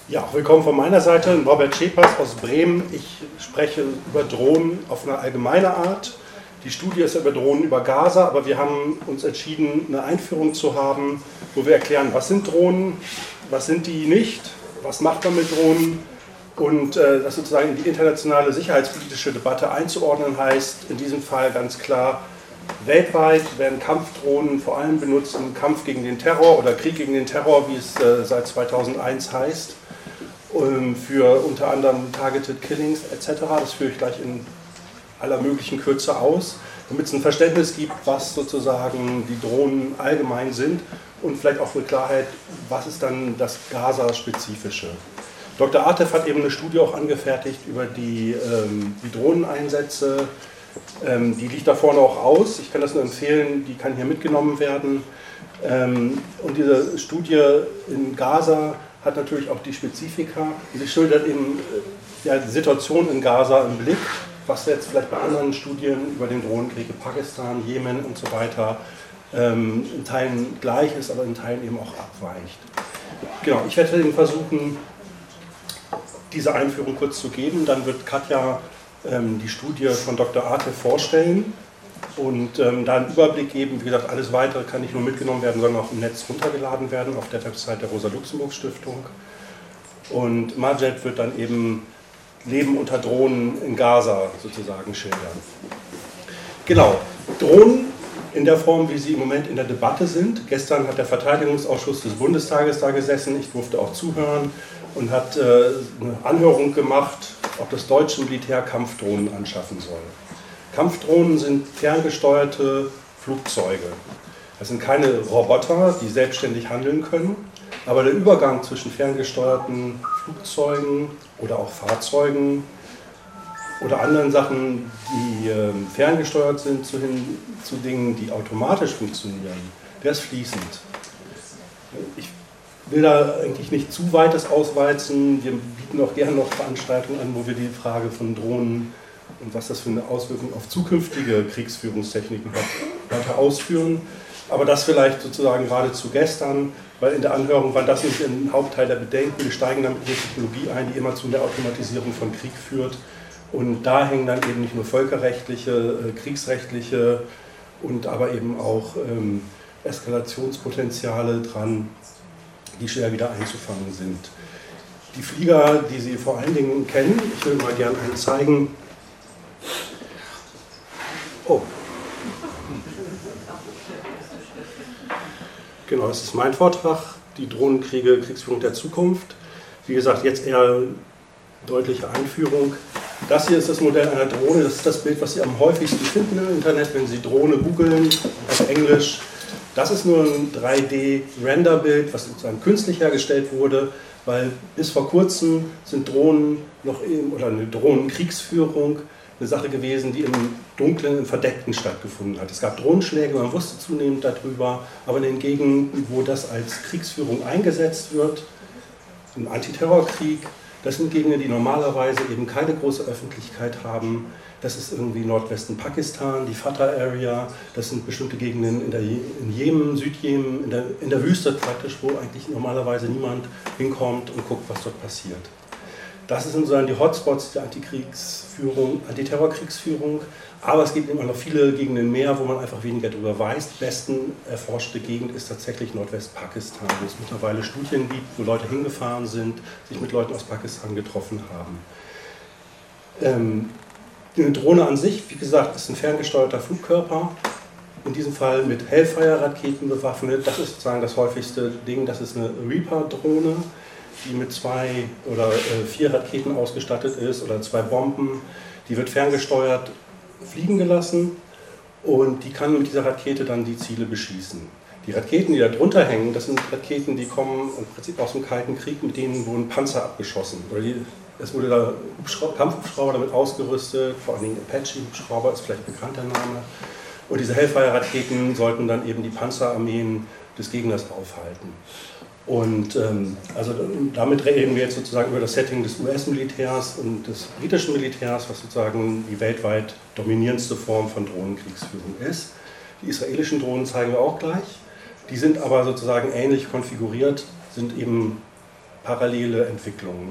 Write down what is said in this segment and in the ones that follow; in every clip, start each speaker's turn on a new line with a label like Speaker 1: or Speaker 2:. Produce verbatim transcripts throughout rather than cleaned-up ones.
Speaker 1: Ja, willkommen von meiner Seite, Robert Schepers aus Bremen. Ich spreche über Drohnen auf eine allgemeine Art. Die Studie ist über Drohnen über Gaza, aber wir haben uns entschieden, eine Einführung zu haben, wo wir erklären, was sind Drohnen, was sind die nicht, was macht man mit Drohnen und äh, das sozusagen in die internationale sicherheitspolitische Debatte einzuordnen heißt, in diesem Fall ganz klar, weltweit werden Kampfdrohnen vor allem benutzt im Kampf gegen den Terror oder Krieg gegen den Terror, wie es äh, seit zweitausendeins heißt, ähm, für unter anderem Targeted Killings et cetera. Das führe ich gleich in aller möglichen Kürze aus, damit es ein Verständnis gibt, was sozusagen die Drohnen allgemein sind und vielleicht auch eine Klarheit, was ist dann das Gaza-Spezifische. Doktor Artef hat eben eine Studie auch angefertigt über die, ähm, die Drohneneinsätze. Ähm, die liegt da vorne auch aus. Ich kann das nur empfehlen, die kann hier mitgenommen werden. Ähm, und diese Studie in Gaza hat natürlich auch die Spezifika. Sie schildert eben äh, ja, die Situation in Gaza im Blick, was jetzt vielleicht bei anderen Studien über den Drohnenkrieg in Pakistan, Jemen und so weiter ähm, in Teilen gleich ist, aber in Teilen eben auch abweicht. Genau, ich werde eben versuchen, diese Einführung kurz zu geben. Dann wird Katja ähm, die Studie von Doktor Artef vorstellen und ähm, da einen Überblick geben. Wie gesagt, alles Weitere kann nicht nur mitgenommen werden, sondern auch im Netz runtergeladen werden auf der Website der Rosa-Luxemburg-Stiftung. Und Majed wird dann eben Leben unter Drohnen in Gaza sozusagen schildern. Genau, Drohnen in der Form, wie sie im Moment in der Debatte sind. Gestern hat der Verteidigungsausschuss des Bundestages da gesessen, ich durfte auch zuhören und hat äh, eine Anhörung gemacht, ob das deutsche Militär Kampfdrohnen anschaffen soll. Kampfdrohnen sind ferngesteuerte Flugzeuge. Das sind keine Roboter, die selbstständig handeln können, aber der Übergang zwischen ferngesteuerten Flugzeugen oder auch Fahrzeugen oder anderen Sachen, die äh, ferngesteuert sind, zu, hin, zu Dingen, die automatisch funktionieren, der ist fließend. Ich will da eigentlich nicht zu weites ausweizen. Wir bieten auch gerne noch Veranstaltungen an, wo wir die Frage von Drohnen und was das für eine Auswirkung auf zukünftige Kriegsführungstechniken hat, weiter ausführen. Aber das vielleicht sozusagen gerade zu gestern, weil in der Anhörung war das nicht ein Hauptteil der Bedenken. Wir steigen dann mit der Technologie ein, die immer zu der Automatisierung von Krieg führt. Und da hängen dann eben nicht nur völkerrechtliche, äh, kriegsrechtliche und aber eben auch ähm, Eskalationspotenziale dran, die schwer wieder einzufangen sind. Die Flieger, die Sie vor allen Dingen kennen, ich will mal gerne einen zeigen. Oh. Genau, das ist mein Vortrag, die Drohnenkriege, Kriegsführung der Zukunft. Wie gesagt, jetzt eher deutliche Einführung. Das hier ist das Modell einer Drohne, das ist das Bild, was Sie am häufigsten finden im Internet, wenn Sie Drohne googeln, auf Englisch. Das ist nur ein drei D-Render-Bild, was sozusagen künstlich hergestellt wurde, weil bis vor kurzem sind Drohnen noch eben, oder eine Drohnenkriegsführung eine Sache gewesen, die im Dunklen, im Verdeckten stattgefunden hat. Es gab Drohnenschläge, man wusste zunehmend darüber, aber in den Gegenden, wo das als Kriegsführung eingesetzt wird, im Antiterrorkrieg, das sind Gegenden, die normalerweise eben keine große Öffentlichkeit haben. Das ist irgendwie Nordwesten Pakistan, die Fatah-Area, das sind bestimmte Gegenden in, der, in Jemen, Südjemen, in der, in der Wüste praktisch, wo eigentlich normalerweise niemand hinkommt und guckt, was dort passiert. Das sind sozusagen die Hotspots der Antikriegsführung, Antiterrorkriegsführung, aber es gibt immer noch viele Gegenden mehr, wo man einfach weniger darüber weiß. Die besten erforschte Gegend ist tatsächlich Nordwest-Pakistan, wo es mittlerweile Studien gibt, wo Leute hingefahren sind, sich mit Leuten aus Pakistan getroffen haben. Ähm, Eine Drohne an sich, wie gesagt, ist ein ferngesteuerter Flugkörper, in diesem Fall mit Hellfire-Raketen bewaffnet. Das ist sozusagen das häufigste Ding, das ist eine Reaper-Drohne, die mit zwei oder äh, vier Raketen ausgestattet ist oder zwei Bomben. Die wird ferngesteuert fliegen gelassen und die kann mit dieser Rakete dann die Ziele beschießen. Die Raketen, die da drunter hängen, das sind Raketen, die kommen im Prinzip aus dem Kalten Krieg, mit denen wurden Panzer abgeschossen. Oder die, es wurde da Kampfhubschrauber damit ausgerüstet, vor allem Apache-Hubschrauber ist vielleicht ein bekannter Name. Und diese Hellfire-Raketen sollten dann eben die Panzerarmeen des Gegners aufhalten. Und ähm, also damit reden wir jetzt sozusagen über das Setting des U S-Militärs und des britischen Militärs, was sozusagen die weltweit dominierendste Form von Drohnenkriegsführung ist. Die israelischen Drohnen zeigen wir auch gleich. Die sind aber sozusagen ähnlich konfiguriert, sind eben parallele Entwicklungen.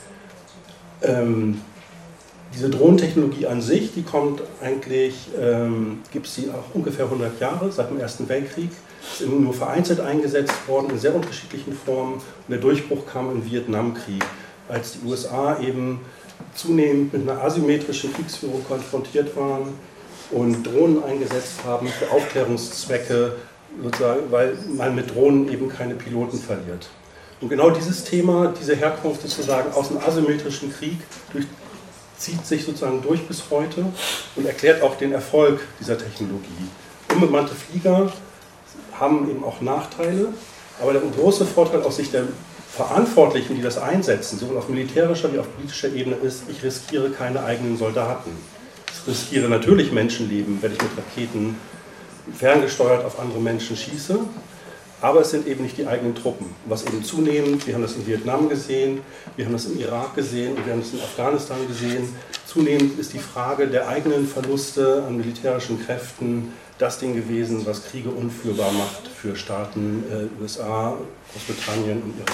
Speaker 1: Ähm, diese Drohnentechnologie an sich, die kommt eigentlich, ähm, gibt es die auch ungefähr hundert Jahre, seit dem Ersten Weltkrieg, ist eben nur vereinzelt eingesetzt worden, in sehr unterschiedlichen Formen. Und der Durchbruch kam im Vietnamkrieg, als die U S A eben zunehmend mit einer asymmetrischen Kriegsführung konfrontiert waren und Drohnen eingesetzt haben für Aufklärungszwecke, sozusagen, weil man mit Drohnen eben keine Piloten verliert. Und genau dieses Thema, diese Herkunft sozusagen aus dem asymmetrischen Krieg durch, zieht sich sozusagen durch bis heute und erklärt auch den Erfolg dieser Technologie. Unbemannte Flieger haben eben auch Nachteile, aber der große Vorteil aus Sicht der Verantwortlichen, die das einsetzen, sowohl auf militärischer wie auf politischer Ebene ist, ich riskiere keine eigenen Soldaten. Ich riskiere natürlich Menschenleben, wenn ich mit Raketen ferngesteuert auf andere Menschen schieße, aber es sind eben nicht die eigenen Truppen. Was eben zunehmend, wir haben das in Vietnam gesehen, wir haben das im Irak gesehen und wir haben das in Afghanistan gesehen, zunehmend ist die Frage der eigenen Verluste an militärischen Kräften das Ding gewesen, was Kriege unführbar macht für Staaten, äh, U S A, Großbritannien und ihre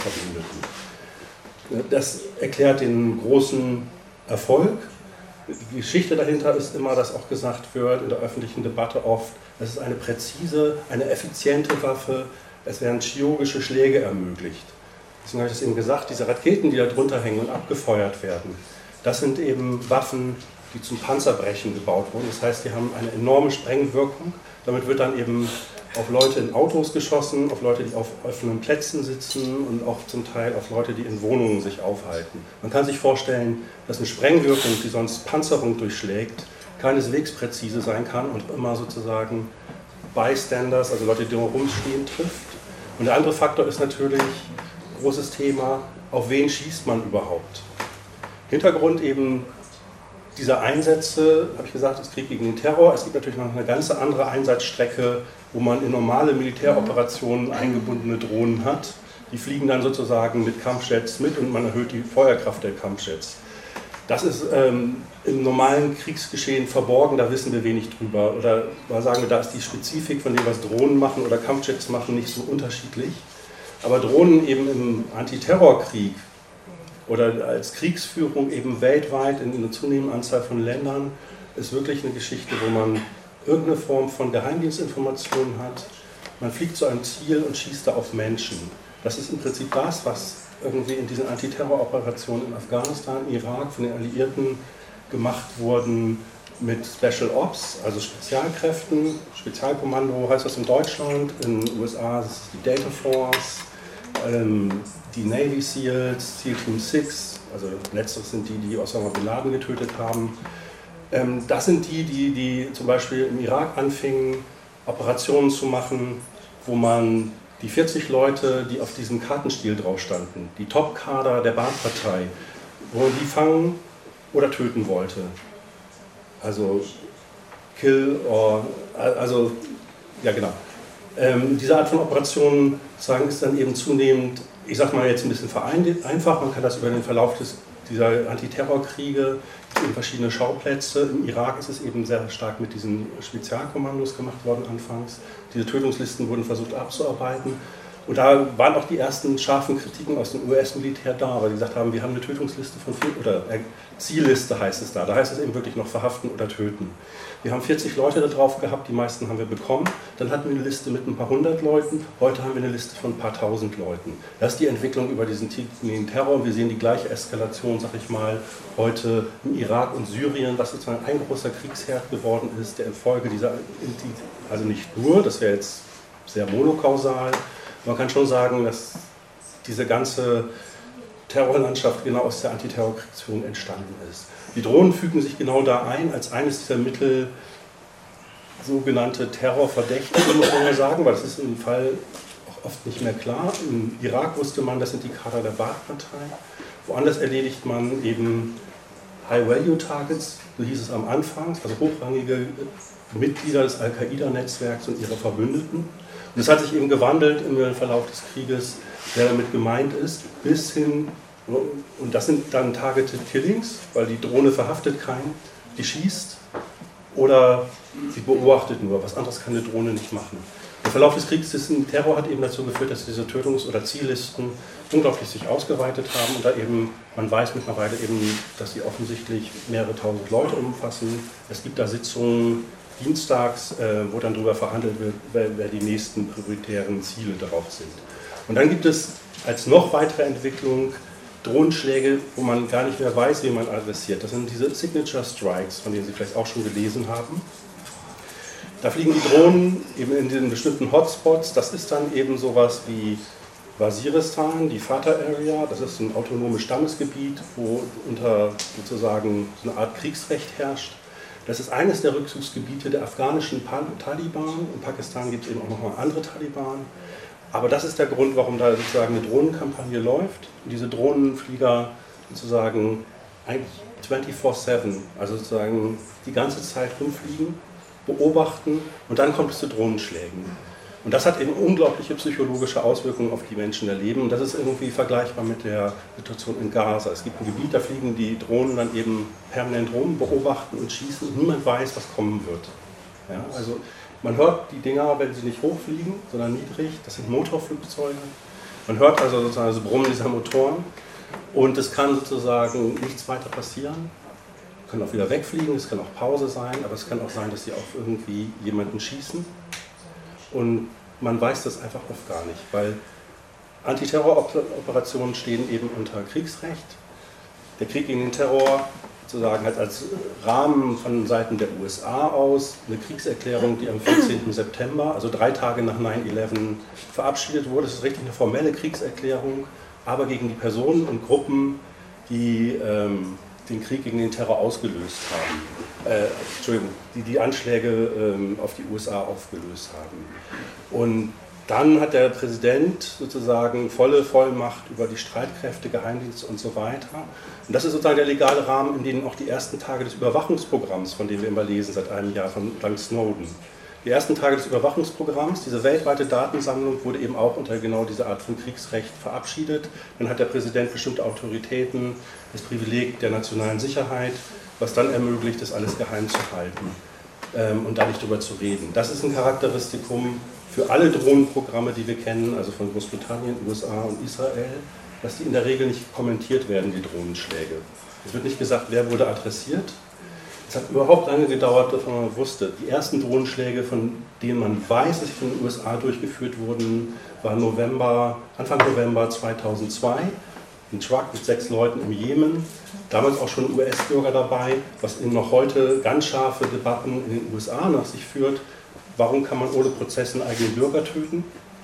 Speaker 1: Verbündeten. Das erklärt den großen Erfolg. Die Geschichte dahinter ist immer, dass auch gesagt wird in der öffentlichen Debatte oft, es ist eine präzise, eine effiziente Waffe, es werden chirurgische Schläge ermöglicht. Deswegen habe ich es eben gesagt, diese Raketen, die da drunter hängen und abgefeuert werden, das sind eben Waffen, die zum Panzerbrechen gebaut wurden. Das heißt, die haben eine enorme Sprengwirkung. Damit wird dann eben auf Leute in Autos geschossen, auf Leute, die auf offenen Plätzen sitzen und auch zum Teil auf Leute, die in Wohnungen sich aufhalten. Man kann sich vorstellen, dass eine Sprengwirkung, die sonst Panzerung durchschlägt, keineswegs präzise sein kann und immer sozusagen Bystanders, also Leute, die drumherum stehen, trifft. Und der andere Faktor ist natürlich, großes Thema, auf wen schießt man überhaupt? Hintergrund eben dieser Einsätze, habe ich gesagt, es Krieg gegen den Terror. Es gibt natürlich noch eine ganz andere Einsatzstrecke, wo man in normale Militäroperationen eingebundene Drohnen hat. Die fliegen dann sozusagen mit Kampfjets mit und man erhöht die Feuerkraft der Kampfjets. Das ist ähm, im normalen Kriegsgeschehen verborgen, da wissen wir wenig drüber. Oder mal sagen wir, da ist die Spezifik von dem, was Drohnen machen oder Kampfjets machen, nicht so unterschiedlich. Aber Drohnen eben im Antiterrorkrieg oder als Kriegsführung eben weltweit in einer zunehmenden Anzahl von Ländern ist wirklich eine Geschichte, wo man irgendeine Form von Geheimdienstinformationen hat. Man fliegt zu einem Ziel und schießt da auf Menschen. Das ist im Prinzip das, was irgendwie in diesen Antiterroroperationen in Afghanistan, Irak von den Alliierten gemacht wurden mit Special Ops, also Spezialkräften. Spezialkommando heißt das in Deutschland, in den U S A ist es die Delta Force, ähm, die Navy Seals, Seal Team sechs, also letzteres sind die, die Osama Bin Laden getötet haben. Ähm, das sind die, die, die zum Beispiel im Irak anfingen, Operationen zu machen, wo man die vierzig Leute, die auf diesem Kartenstiel drauf standen, die Top-Kader der Baath-Partei, wo man die fangen oder töten wollte. Also Kill or, also, ja genau. Ähm, diese Art von Operationen sagen, ist dann eben zunehmend, ich sag mal jetzt ein bisschen vereinfacht, man kann das über den Verlauf des, dieser Antiterrorkriege, in verschiedene Schauplätze. Im Irak ist es eben sehr stark mit diesen Spezialkommandos gemacht worden anfangs. Diese Tötungslisten wurden versucht abzuarbeiten. Und da waren auch die ersten scharfen Kritiken aus dem U S-Militär da, weil die gesagt haben, wir haben eine Tötungsliste von vier, oder äh, Zielliste heißt es da. Da heißt es eben wirklich noch verhaften oder töten. Wir haben vierzig Leute da drauf gehabt, die meisten haben wir bekommen. Dann hatten wir eine Liste mit ein paar hundert Leuten. Heute haben wir eine Liste von ein paar tausend Leuten. Das ist die Entwicklung über diesen Terror. Wir sehen die gleiche Eskalation, sag ich mal, heute im Irak und Syrien, was sozusagen ein großer Kriegsherd geworden ist, der infolge dieser, also nicht nur, das wäre jetzt sehr monokausal, man kann schon sagen, dass diese ganze Terrorlandschaft genau aus der Antiterrorkriegsführung entstanden ist. Die Drohnen fügen sich genau da ein, als eines dieser Mittel sogenannte Terrorverdächtige, muss man mal sagen, weil das ist im Fall auch oft nicht mehr klar. Im Irak wusste man, das sind die Kader der Baath-Partei. Woanders erledigt man eben High-Value-Targets, so hieß es am Anfang, also hochrangige Mitglieder des Al-Qaida-Netzwerks und ihre Verbündeten. Und es hat sich eben gewandelt im Verlauf des Krieges, wer damit gemeint ist, bis hin, und das sind dann Targeted Killings, weil die Drohne verhaftet keinen, die schießt oder sie beobachtet nur, was anderes kann eine Drohne nicht machen. Der Verlauf des Kriegs, des Terror hat eben dazu geführt, dass diese Tötungs- oder Ziellisten unglaublich sich ausgeweitet haben und da eben, man weiß mittlerweile eben, dass sie offensichtlich mehrere tausend Leute umfassen. Es gibt da Sitzungen dienstags, äh, wo dann darüber verhandelt wird, wer, wer die nächsten prioritären Ziele darauf sind. Und dann gibt es als noch weitere Entwicklung Drohnenschläge, wo man gar nicht mehr weiß, wie man adressiert. Das sind diese Signature Strikes, von denen Sie vielleicht auch schon gelesen haben. Da fliegen die Drohnen eben in den bestimmten Hotspots. Das ist dann eben sowas wie Waziristan, die Fatah Area. Das ist ein autonomes Stammesgebiet, wo unter sozusagen so eine Art Kriegsrecht herrscht. Das ist eines der Rückzugsgebiete der afghanischen Taliban. In Pakistan gibt es eben auch nochmal andere Taliban. Aber das ist der Grund, warum da sozusagen eine Drohnenkampagne läuft. Und diese Drohnenflieger sozusagen eigentlich vierundzwanzig sieben, also sozusagen die ganze Zeit rumfliegen, beobachten und dann kommt es zu Drohnenschlägen. Und das hat eben unglaubliche psychologische Auswirkungen auf die Menschen erleben. Und das ist irgendwie vergleichbar mit der Situation in Gaza. Es gibt ein Gebiet, da fliegen die Drohnen dann eben permanent rum, beobachten und schießen und niemand weiß, was kommen wird. Ja, also man hört die Dinger, wenn sie nicht hochfliegen, sondern niedrig. Das sind Motorflugzeuge. Man hört also sozusagen das Brummen dieser Motoren und es kann sozusagen nichts weiter passieren. Können auch wieder wegfliegen, es kann auch Pause sein, aber es kann auch sein, dass sie auf irgendwie jemanden schießen. Und man weiß das einfach oft gar nicht, weil Antiterroroperationen stehen eben unter Kriegsrecht. Der Krieg gegen den Terror sozusagen hat als Rahmen von Seiten der U S A aus eine Kriegserklärung, die am vierzehnten September, also drei Tage nach neun elf, verabschiedet wurde. Das ist richtig eine formelle Kriegserklärung, aber gegen die Personen und Gruppen, die ähm, den Krieg gegen den Terror ausgelöst haben, äh, Entschuldigung, die die Anschläge ähm, auf die U S A aufgelöst haben. Und dann hat der Präsident sozusagen volle Vollmacht über die Streitkräfte, Geheimdienste und so weiter. Und das ist sozusagen der legale Rahmen, in dem auch die ersten Tage des Überwachungsprogramms, von dem wir immer lesen seit einem Jahr, von dank Snowden. Die ersten Tage des Überwachungsprogramms, diese weltweite Datensammlung, wurde eben auch unter genau dieser Art von Kriegsrecht verabschiedet. Dann hat der Präsident bestimmte Autoritäten, das Privileg der nationalen Sicherheit, was dann ermöglicht, das alles geheim zu halten ähm, und da nicht drüber zu reden. Das ist ein Charakteristikum für alle Drohnenprogramme, die wir kennen, also von Großbritannien, U S A und Israel, dass die in der Regel nicht kommentiert werden, die Drohnenschläge. Es wird nicht gesagt, wer wurde adressiert. Es hat überhaupt lange gedauert, dass man wusste. Die ersten Drohnenschläge, von denen man weiß, dass sie von den U S A durchgeführt wurden, waren November, Anfang November zweitausendzwei. Ein Truck mit sechs Leuten im Jemen. Damals auch schon U S-Bürger dabei, was eben noch heute ganz scharfe Debatten in den U S A nach sich führt. Warum kann man ohne Prozess einen eigenen Bürger töten,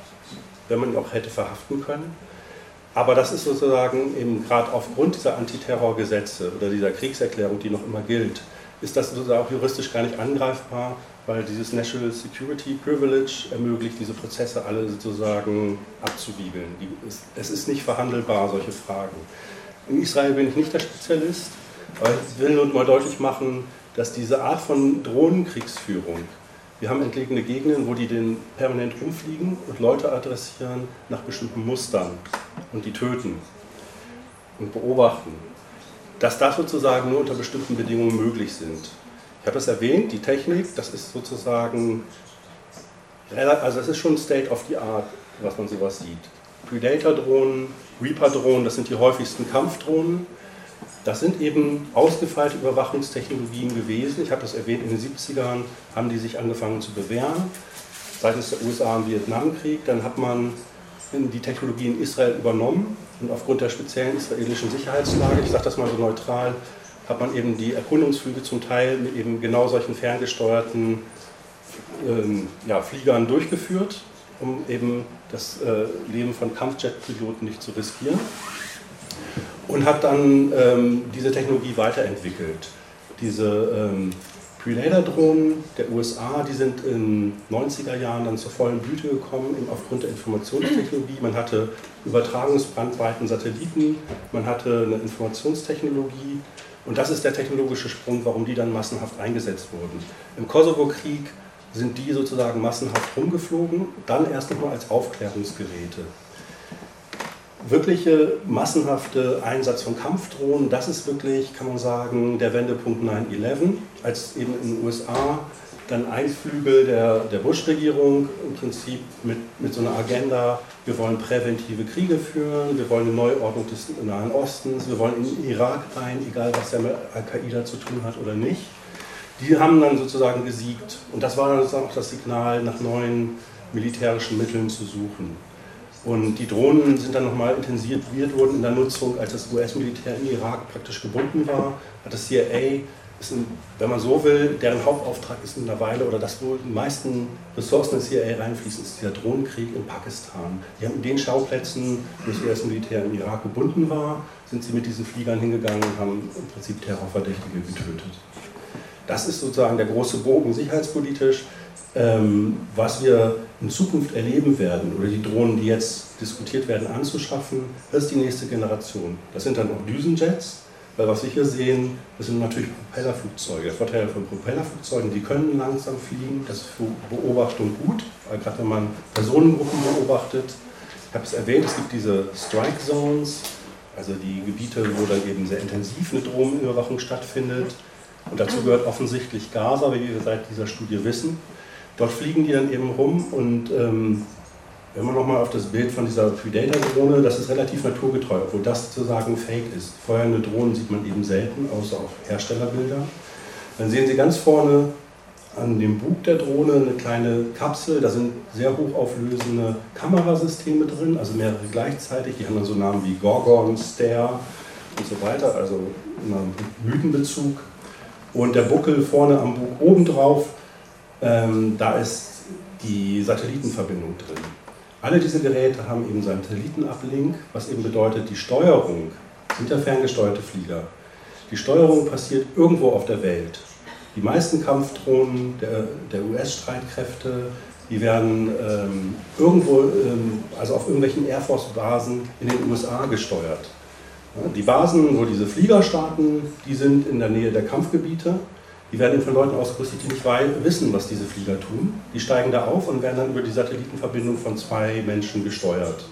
Speaker 1: wenn man ihn auch hätte verhaften können? Aber das ist sozusagen eben gerade aufgrund dieser Antiterrorgesetze oder dieser Kriegserklärung, die noch immer gilt, ist das sozusagen auch juristisch gar nicht angreifbar, weil dieses National Security Privilege ermöglicht, diese Prozesse alle sozusagen abzuwiegeln. Es ist nicht verhandelbar, solche Fragen. In Israel bin ich nicht der Spezialist, aber ich will nur mal deutlich machen, dass diese Art von Drohnenkriegsführung, wir haben entlegene Gegenden, wo die den permanent rumfliegen und Leute adressieren nach bestimmten Mustern und die töten und beobachten, dass das sozusagen nur unter bestimmten Bedingungen möglich sind. Ich habe das erwähnt, die Technik, das ist sozusagen, also es ist schon State of the Art, was man sowas sieht. Predator-Drohnen, Reaper-Drohnen, das sind die häufigsten Kampfdrohnen. Das sind eben ausgefeilte Überwachungstechnologien gewesen. Ich habe das erwähnt, in den siebzigern haben die sich angefangen zu bewähren, seitens der U S A im Vietnamkrieg. Dann hat man die Technologie in Israel übernommen und aufgrund der speziellen israelischen Sicherheitslage, ich sage das mal so neutral, hat man eben die Erkundungsflüge zum Teil mit eben genau solchen ferngesteuerten ähm, ja, Fliegern durchgeführt, um eben das äh, Leben von Kampfjet-Piloten nicht zu riskieren. Und hat dann ähm, diese Technologie weiterentwickelt. Diese ähm, Predator-Drohnen der U S A, die sind in den neunziger Jahren dann zur vollen Blüte gekommen, eben aufgrund der Informationstechnologie. Man hatte Übertragungsbrandweiten Satelliten, man hatte eine Informationstechnologie und das ist der technologische Sprung, warum die dann massenhaft eingesetzt wurden. Im Kosovo-Krieg sind die sozusagen massenhaft rumgeflogen, dann erst nochmal als Aufklärungsgeräte. Wirkliche massenhafte Einsatz von Kampfdrohnen, das ist wirklich, kann man sagen, der Wendepunkt neun elf, als eben in den U S A dann ein Flügel der, der Bush-Regierung im Prinzip mit, mit so einer Agenda, wir wollen präventive Kriege führen, wir wollen eine Neuordnung des Nahen Ostens, wir wollen in den Irak rein, egal was der mit Al-Qaida zu tun hat oder nicht. Die haben dann sozusagen gesiegt und das war dann sozusagen auch das Signal, nach neuen militärischen Mitteln zu suchen. Und die Drohnen sind dann nochmal intensiviert worden in der Nutzung, als das U S-Militär im Irak praktisch gebunden war, hat das C I A, ist ein, wenn man so will, deren Hauptauftrag ist mittlerweile, oder das, wo die meisten Ressourcen des C I A reinfließen, ist dieser Drohnenkrieg in Pakistan. Die haben in den Schauplätzen, wo das U S-Militär im Irak gebunden war, sind sie mit diesen Fliegern hingegangen und haben im Prinzip Terrorverdächtige getötet. Das ist sozusagen der große Bogen sicherheitspolitisch, ähm, was wir in Zukunft erleben werden, oder die Drohnen, die jetzt diskutiert werden, anzuschaffen, das ist die nächste Generation. Das sind dann auch Düsenjets, weil was wir hier sehen, das sind natürlich Propellerflugzeuge. Der Vorteil von Propellerflugzeugen, die können langsam fliegen, das ist für Beobachtung gut, weil gerade wenn man Personengruppen beobachtet, ich habe es erwähnt, es gibt diese Strike Zones, also die Gebiete, wo dann eben sehr intensiv eine Drohnenüberwachung stattfindet. Und dazu gehört offensichtlich Gaza, wie wir seit dieser Studie wissen. Dort fliegen die dann eben rum und ähm, wenn man nochmal auf das Bild von dieser Predator-Drohne, das ist relativ naturgetreu, obwohl das sozusagen fake ist. Feuernde Drohnen sieht man eben selten, außer auf Herstellerbilder. Dann sehen Sie ganz vorne an dem Bug der Drohne eine kleine Kapsel, da sind sehr hochauflösende Kamerasysteme drin, also mehrere gleichzeitig, die haben dann so Namen wie Gorgon, Stare und so weiter, also immer Mythenbezug. Und der Buckel vorne am Bug obendrauf, ähm, da ist die Satellitenverbindung drin. Alle diese Geräte haben eben Satellitenablink, was eben bedeutet, die Steuerung, sind ja ferngesteuerte Flieger, die Steuerung passiert irgendwo auf der Welt. Die meisten Kampfdrohnen der, der U S-Streitkräfte, die werden ähm, irgendwo, ähm, also auf irgendwelchen Air Force-Basen in den U S A gesteuert. Ja, die Basen, wo diese Flieger starten, die sind in der Nähe der Kampfgebiete. Die werden von Leuten ausgerüstet, die nicht wissen, was diese Flieger tun. Die steigen da auf und werden dann über die Satellitenverbindung von zwei Menschen gesteuert.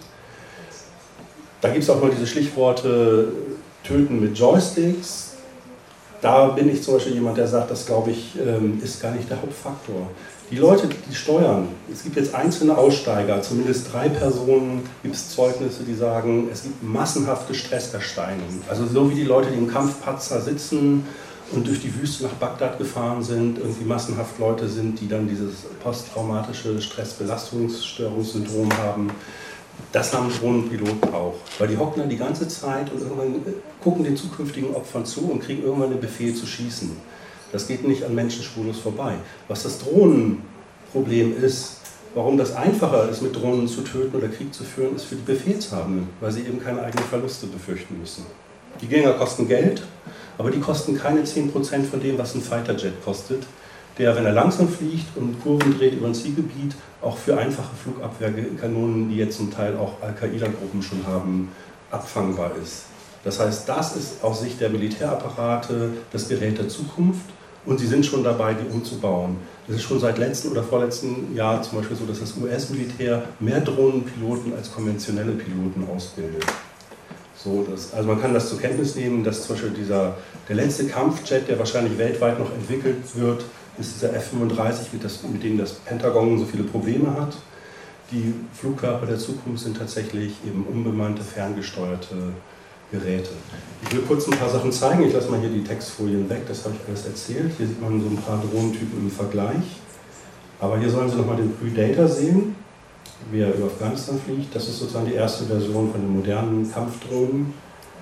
Speaker 1: Da gibt es auch mal diese Stichworte Töten mit Joysticks. Da bin ich zum Beispiel jemand, der sagt, das glaube ich, ist gar nicht der Hauptfaktor. Die Leute, die steuern, es gibt jetzt einzelne Aussteiger, zumindest drei Personen, gibt es Zeugnisse, die sagen, es gibt massenhafte Stresserscheinungen. Also so wie die Leute, die im Kampfpanzer sitzen und durch die Wüste nach Bagdad gefahren sind, irgendwie massenhaft Leute sind, die dann dieses posttraumatische Stressbelastungsstörungssyndrom haben. Das haben Drohnenpiloten auch, weil die hocken dann die ganze Zeit und irgendwann gucken den zukünftigen Opfern zu und kriegen irgendwann den Befehl zu schießen. Das geht nicht an Menschen spurlos vorbei. Was das Drohnenproblem ist, warum das einfacher ist, mit Drohnen zu töten oder Krieg zu führen, ist für die Befehlshabenden, weil sie eben keine eigenen Verluste befürchten müssen. Die Dinger kosten Geld, aber die kosten keine zehn Prozent von dem, was ein Fighterjet kostet, der, wenn er langsam fliegt und Kurven dreht über ein Zielgebiet, auch für einfache Flugabwehrkanonen, die jetzt zum Teil auch Al-Qaida-Gruppen schon haben, abfangbar ist. Das heißt, das ist aus Sicht der Militärapparate das Gerät der Zukunft und sie sind schon dabei, die umzubauen. Es ist schon seit letzten oder vorletzten Jahr zum Beispiel so, dass das U S-Militär mehr Drohnenpiloten als konventionelle Piloten ausbildet. So, das, also man kann das zur Kenntnis nehmen, dass zum Beispiel dieser, der letzte Kampfjet, der wahrscheinlich weltweit noch entwickelt wird, ist dieser F fünfunddreißig, mit, das, mit dem das Pentagon so viele Probleme hat. Die Flugkörper der Zukunft sind tatsächlich eben unbemannte, ferngesteuerte Geräte. Ich will kurz ein paar Sachen zeigen. Ich lasse mal hier die Textfolien weg, das habe ich alles erzählt. Hier sieht man so ein paar Drohnentypen im Vergleich. Aber hier sollen Sie nochmal den Predator sehen, wie er über Afghanistan fliegt. Das ist sozusagen die erste Version von den modernen Kampfdrohnen.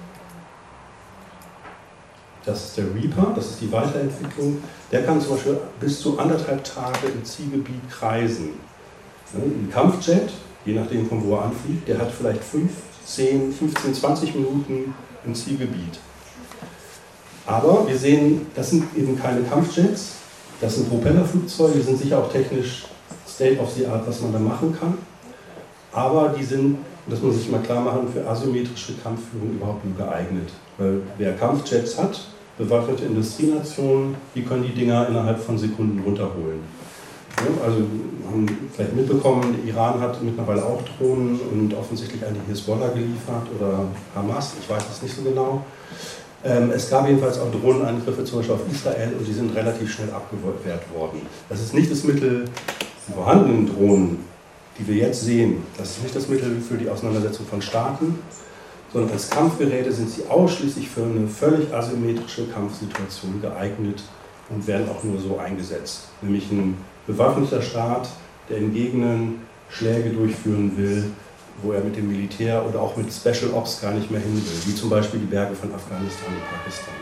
Speaker 1: Das ist der Reaper, das ist die Weiterentwicklung. Der kann zum Beispiel bis zu anderthalb Tage im Zielgebiet kreisen. Ein Kampfjet, je nachdem von wo er anfliegt, der hat vielleicht fünf, zehn, fünfzehn, zwanzig Minuten im Zielgebiet. Aber wir sehen, das sind eben keine Kampfjets, das sind Propellerflugzeuge, die sind sicher auch technisch State of the Art, was man da machen kann. Aber die sind, das muss man sich mal klar machen, für asymmetrische Kampfführung überhaupt nur geeignet. Weil wer Kampfjets hat, bewaffnete Industrienationen, die können die Dinger innerhalb von Sekunden runterholen. Ja, also haben vielleicht mitbekommen, der Iran hat mittlerweile auch Drohnen und offensichtlich an die Hisbollah geliefert oder Hamas, ich weiß es nicht so genau. Ähm, es gab jedenfalls auch Drohnenangriffe, zum Beispiel auf Israel, und die sind relativ schnell abgewehrt worden. Das ist nicht das Mittel, die vorhandenen Drohnen, die wir jetzt sehen, das ist nicht das Mittel für die Auseinandersetzung von Staaten, sondern als Kampfgeräte sind sie ausschließlich für eine völlig asymmetrische Kampfsituation geeignet und werden auch nur so eingesetzt. Nämlich ein bewaffneter Staat, der in Gegenden Schläge durchführen will, wo er mit dem Militär oder auch mit Special Ops gar nicht mehr hin will, wie zum Beispiel die Berge von Afghanistan und Pakistan.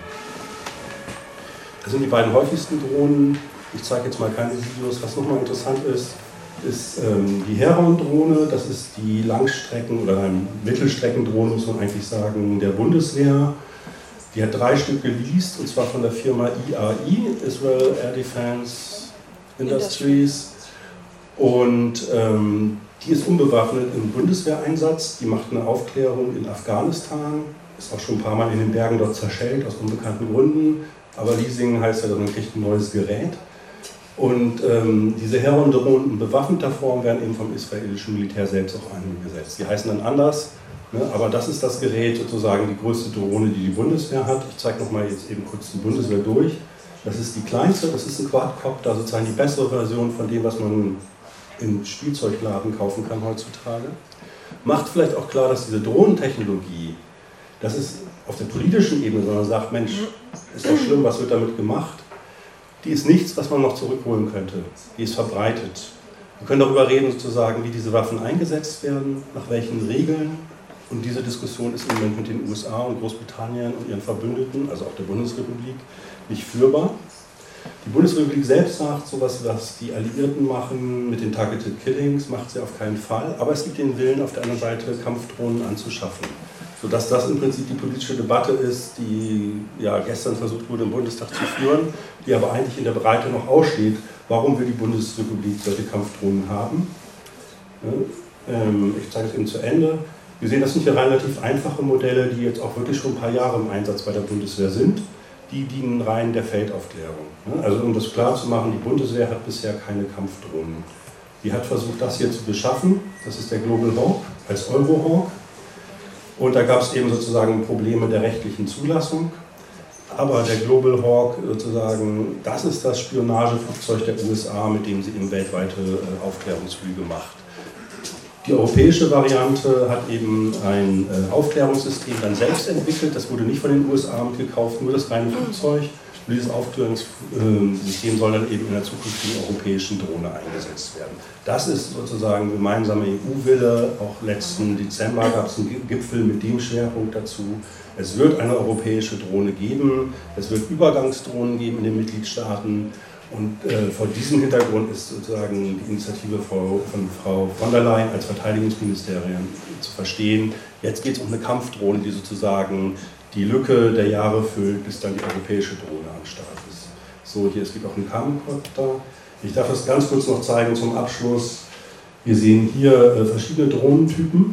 Speaker 1: Das sind die beiden häufigsten Drohnen. Ich zeige jetzt mal keine Videos. Was nochmal interessant ist, ist ähm, die Heron-Drohne. Das ist die Langstrecken- oder Mittelstreckendrohne, muss man eigentlich sagen, der Bundeswehr. Die hat drei Stück geleast, und zwar von der Firma I A I, Israel Air Defense Industries. Und ähm, die ist unbewaffnet im Bundeswehreinsatz. Die macht eine Aufklärung in Afghanistan. Ist auch schon ein paar Mal in den Bergen dort zerschellt, aus unbekannten Gründen. Aber Leasing heißt ja, man kriegt ein neues Gerät. Und ähm, diese Heron-Drohnen in bewaffneter Form werden eben vom israelischen Militär selbst auch eingesetzt. Die heißen dann anders, ne? Aber das ist das Gerät, sozusagen die größte Drohne, die die Bundeswehr hat. Ich zeige nochmal jetzt eben kurz die Bundeswehr durch. Das ist die kleinste, das ist ein Quadcopter, sozusagen die bessere Version von dem, was man im Spielzeugladen kaufen kann heutzutage. Macht vielleicht auch klar, dass diese Drohnentechnologie, das ist auf der politischen Ebene, sondern sagt, Mensch, ist doch schlimm, was wird damit gemacht? Die ist nichts, was man noch zurückholen könnte. Die ist verbreitet. Wir können darüber reden, sozusagen, wie diese Waffen eingesetzt werden, nach welchen Regeln. Und diese Diskussion ist im Moment mit den U S A und Großbritannien und ihren Verbündeten, also auch der Bundesrepublik, nicht führbar. Die Bundesrepublik selbst sagt, sowas, was die Alliierten machen mit den Targeted Killings, macht sie auf keinen Fall. Aber es gibt den Willen, auf der anderen Seite Kampfdrohnen anzuschaffen. Sodass das im Prinzip die politische Debatte ist, die ja gestern versucht wurde im Bundestag zu führen, die aber eigentlich in der Breite noch aussteht. Warum will die Bundesrepublik solche Kampfdrohnen haben? Ja, ähm, ich zeige es Ihnen zu Ende. Wir sehen, das sind hier relativ einfache Modelle, die jetzt auch wirklich schon ein paar Jahre im Einsatz bei der Bundeswehr sind. Die dienen rein der Feldaufklärung. Also um das klar zu machen, die Bundeswehr hat bisher keine Kampfdrohnen. Die hat versucht, das hier zu beschaffen. Das ist der Global Hawk als Eurohawk. Und da gab es eben sozusagen Probleme der rechtlichen Zulassung. Aber der Global Hawk sozusagen, das ist das Spionageflugzeug der U S A, mit dem sie eben weltweite Aufklärungsflüge macht. Die europäische Variante hat eben ein Aufklärungssystem dann selbst entwickelt. Das wurde nicht von den U S A mitgekauft, nur das reine Flugzeug. Und dieses Aufklärungssystem soll dann eben in der zukünftigen europäischen Drohne eingesetzt werden. Das ist sozusagen gemeinsame E U-Wille. Auch letzten Dezember gab es einen Gipfel mit dem Schwerpunkt dazu. Es wird eine europäische Drohne geben. Es wird Übergangsdrohnen geben in den Mitgliedstaaten. Und äh, vor diesem Hintergrund ist sozusagen die Initiative von Frau von der Leyen als Verteidigungsministerin zu verstehen. Jetzt geht es um eine Kampfdrohne, die sozusagen die Lücke der Jahre füllt, bis dann die europäische Drohne am Start ist. So, hier, es gibt auch einen Camcorder. Ich darf das ganz kurz noch zeigen zum Abschluss. Wir sehen hier äh, verschiedene Drohnentypen.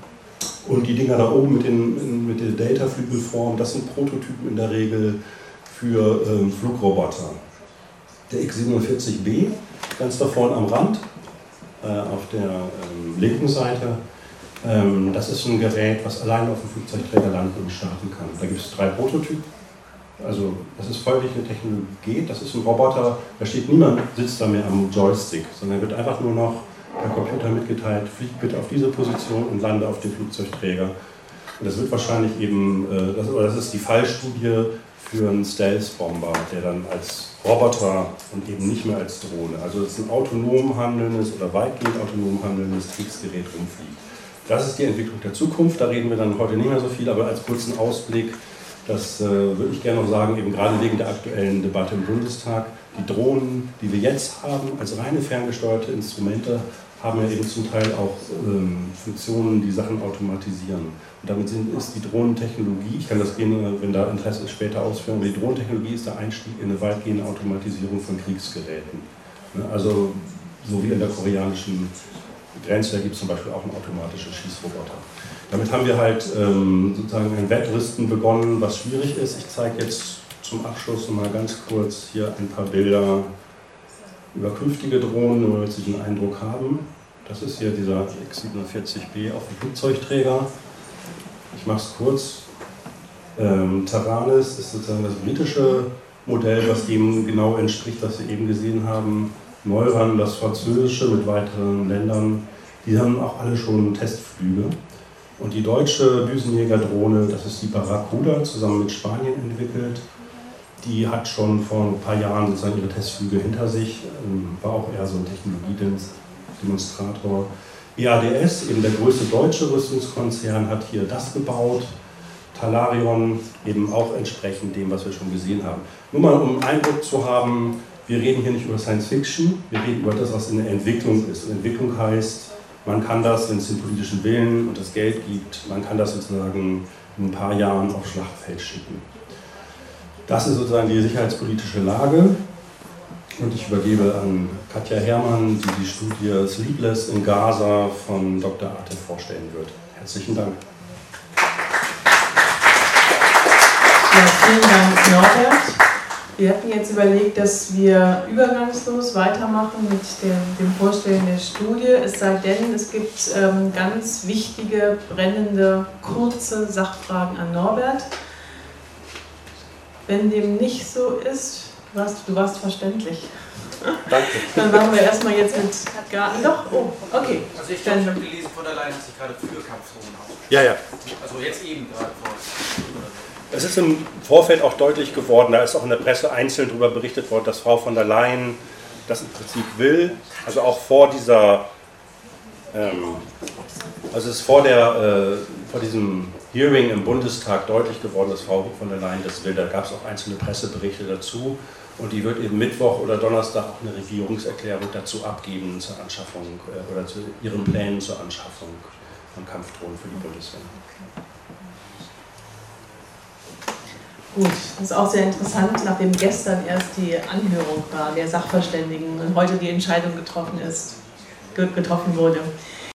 Speaker 1: Und die Dinger da oben mit, den, mit der Delta-Flügelform, das sind Prototypen in der Regel für ähm, Flugroboter. Der X siebenundvierzig B, ganz da vorne am Rand, äh, auf der ähm, linken Seite. Ähm, das ist ein Gerät, was allein auf dem Flugzeugträger landen und starten kann. Da gibt es drei Prototypen. Also das ist folglich eine Technologie, das ist ein Roboter, da steht niemand, sitzt da mehr am Joystick, sondern wird einfach nur noch per Computer mitgeteilt, fliegt bitte auf diese Position und lande auf dem Flugzeugträger. Und das wird wahrscheinlich eben, äh, das, oder das ist die Fallstudie für einen Stealth-Bomber, der dann als Roboter und eben nicht mehr als Drohne, also es ist ein autonom handelndes oder weitgehend autonom handelndes Kriegsgerät rumfliegt. Das ist die Entwicklung der Zukunft, da reden wir dann heute nicht mehr so viel, aber als kurzen Ausblick, das äh, würde ich gerne noch sagen, eben gerade wegen der aktuellen Debatte im Bundestag, die Drohnen, die wir jetzt haben, als reine ferngesteuerte Instrumente, haben ja eben zum Teil auch ähm, Funktionen, die Sachen automatisieren. Und damit sind, ist die Drohnentechnologie, ich kann das gerne, wenn da Interesse ist, später ausführen, aber die Drohnentechnologie ist der Einstieg in eine weitgehende Automatisierung von Kriegsgeräten. Also so wie in der koreanischen Grenzwehr gibt es zum Beispiel auch einen automatischen Schießroboter. Damit haben wir halt ähm, sozusagen ein Wettrüsten begonnen, was schwierig ist. Ich zeige jetzt zum Abschluss mal ganz kurz hier ein paar Bilder über künftige Drohnen, nur damit Sie den Eindruck haben. Das ist hier dieser X siebenundvierzig B auf dem Flugzeugträger. Ich mache es kurz. Ähm, Taranis ist sozusagen das britische Modell, was dem genau entspricht, was wir eben gesehen haben. Neuran, das französische mit weiteren Ländern, die haben auch alle schon Testflüge. Und die deutsche Düsenjägerdrohne, das ist die Barracuda, zusammen mit Spanien entwickelt. Die hat schon vor ein paar Jahren sozusagen ihre Testflüge hinter sich, war auch eher so ein Technologiedemonstrator. E A D S, eben der größte deutsche Rüstungskonzern, hat hier das gebaut. Talarion eben auch entsprechend dem, was wir schon gesehen haben. Nur mal um einen Eindruck zu haben, wir reden hier nicht über Science Fiction, wir reden über das, was in der Entwicklung ist. Und Entwicklung heißt, man kann das, wenn es den politischen Willen und das Geld gibt, man kann das sozusagen in ein paar Jahren aufs Schlachtfeld schicken. Das ist sozusagen die sicherheitspolitische Lage. Und ich übergebe an Katja Herrmann, die die Studie Sleepless in Gaza von Doktor Arte vorstellen wird. Herzlichen Dank.
Speaker 2: Ja, vielen Dank, Norbert. Wir hatten jetzt überlegt, dass wir übergangslos weitermachen mit dem, dem Vorstellen der Studie. Es sei denn, es gibt ähm, ganz wichtige, brennende, kurze Sachfragen an Norbert. Wenn dem nicht so ist, du warst, du warst verständlich.
Speaker 1: Danke.
Speaker 2: Dann machen wir erstmal jetzt mit Garten. Doch, oh, okay.
Speaker 3: Also ich glaube, ich habe gelesen, von der Leyen hat sich gerade für Kampfdrohnen ausgesprochen.
Speaker 1: Ja, ja.
Speaker 3: Also jetzt eben gerade vor.
Speaker 1: Es ist im Vorfeld auch deutlich geworden, da ist auch in der Presse einzeln darüber berichtet worden, dass Frau von der Leyen das im Prinzip will. Also auch vor dieser, ähm, also es ist vor, der, äh, vor diesem Hearing im Bundestag deutlich geworden, dass Frau von der Leyen das will. Da gab es auch einzelne Presseberichte dazu. Und die wird eben Mittwoch oder Donnerstag auch eine Regierungserklärung dazu abgeben zur Anschaffung äh, oder zu ihren Plänen zur Anschaffung von Kampfdrohnen für die Bundeswehr.
Speaker 2: Gut, das ist auch sehr interessant, nachdem gestern erst die Anhörung war der Sachverständigen und heute die Entscheidung getroffen ist, getroffen wurde.